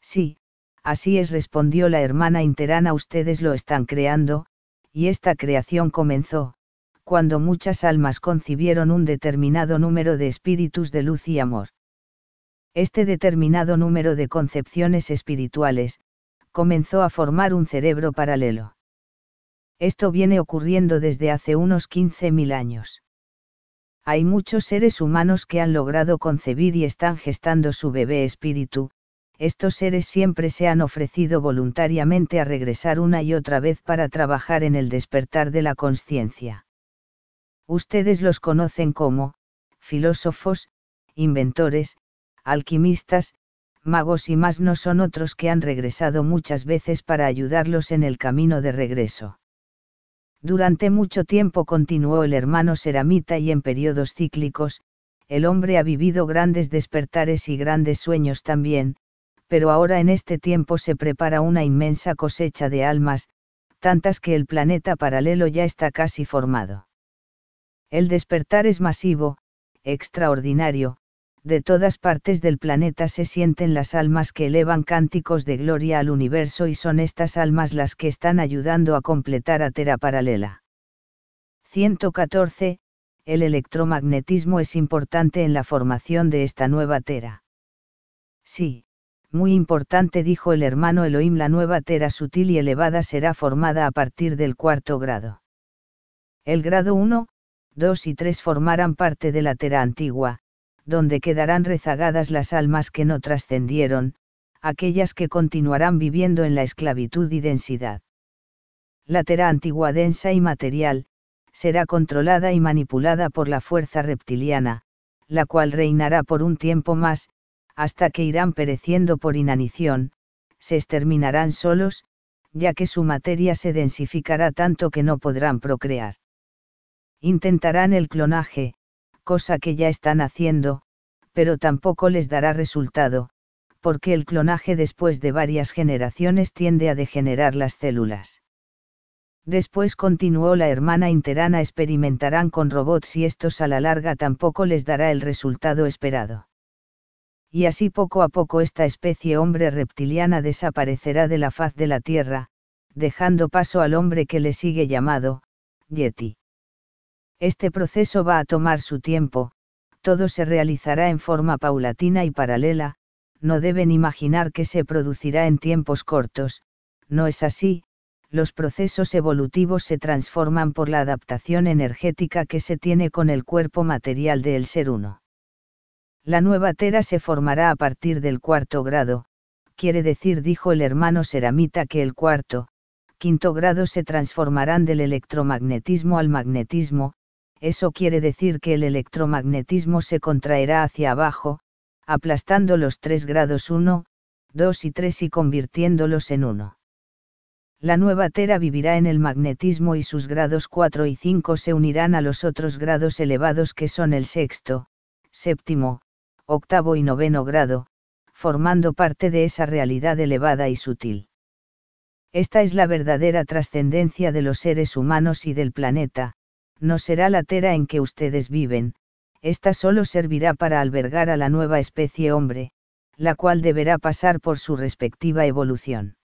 Sí, así es, respondió la hermana Interana, ustedes lo están creando, y esta creación comenzó, cuando muchas almas concibieron un determinado número de espíritus de luz y amor. Este determinado número de concepciones espirituales, comenzó a formar un cerebro paralelo. Esto viene ocurriendo desde hace unos 15.000 años. Hay muchos seres humanos que han logrado concebir y están gestando su bebé espíritu. Estos seres siempre se han ofrecido voluntariamente a regresar una y otra vez para trabajar en el despertar de la conciencia. Ustedes los conocen como filósofos, inventores, alquimistas, magos y más, no son otros que han regresado muchas veces para ayudarlos en el camino de regreso. Durante mucho tiempo, continuó el hermano Seramita, y en periodos cíclicos, el hombre ha vivido grandes despertares y grandes sueños también, pero ahora en este tiempo se prepara una inmensa cosecha de almas, tantas que el planeta paralelo ya está casi formado. El despertar es masivo, extraordinario, de todas partes del planeta se sienten las almas que elevan cánticos de gloria al universo, y son estas almas las que están ayudando a completar a Tera Paralela. 114. El electromagnetismo es importante en la formación de esta nueva Tera. Sí, muy importante, dijo el hermano Elohim. La nueva Tera sutil y elevada será formada a partir del 4º grado. El grado 1, 2 y 3 formarán parte de la Tera antigua, donde quedarán rezagadas las almas que no trascendieron, aquellas que continuarán viviendo en la esclavitud y densidad. La Tera antigua, densa y material, será controlada y manipulada por la fuerza reptiliana, la cual reinará por un tiempo más, hasta que irán pereciendo por inanición, se exterminarán solos, ya que su materia se densificará tanto que no podrán procrear. Intentarán el clonaje, cosa que ya están haciendo, pero tampoco les dará resultado, porque el clonaje después de varias generaciones tiende a degenerar las células. Después, continuó la hermana Interana, experimentarán con robots y estos a la larga tampoco les dará el resultado esperado. Y así poco a poco esta especie hombre reptiliana desaparecerá de la faz de la Tierra, dejando paso al hombre que le sigue, llamado Yeti. Este proceso va a tomar su tiempo, todo se realizará en forma paulatina y paralela, no deben imaginar que se producirá en tiempos cortos, no es así, los procesos evolutivos se transforman por la adaptación energética que se tiene con el cuerpo material del ser uno. La nueva Tera se formará a partir del 4º grado, quiere decir, dijo el hermano Seramita, que el 4º, 5º grado se transformarán del electromagnetismo al magnetismo. Eso quiere decir que el electromagnetismo se contraerá hacia abajo, aplastando los 3 grados 1, 2 y 3 y convirtiéndolos en uno. La nueva Tera vivirá en el magnetismo y sus grados 4 y 5 se unirán a los otros grados elevados que son el 6º, 7º, 8º y 9º grado, formando parte de esa realidad elevada y sutil. Esta es la verdadera trascendencia de los seres humanos y del planeta. No será la Tera en que ustedes viven, esta solo servirá para albergar a la nueva especie hombre, la cual deberá pasar por su respectiva evolución.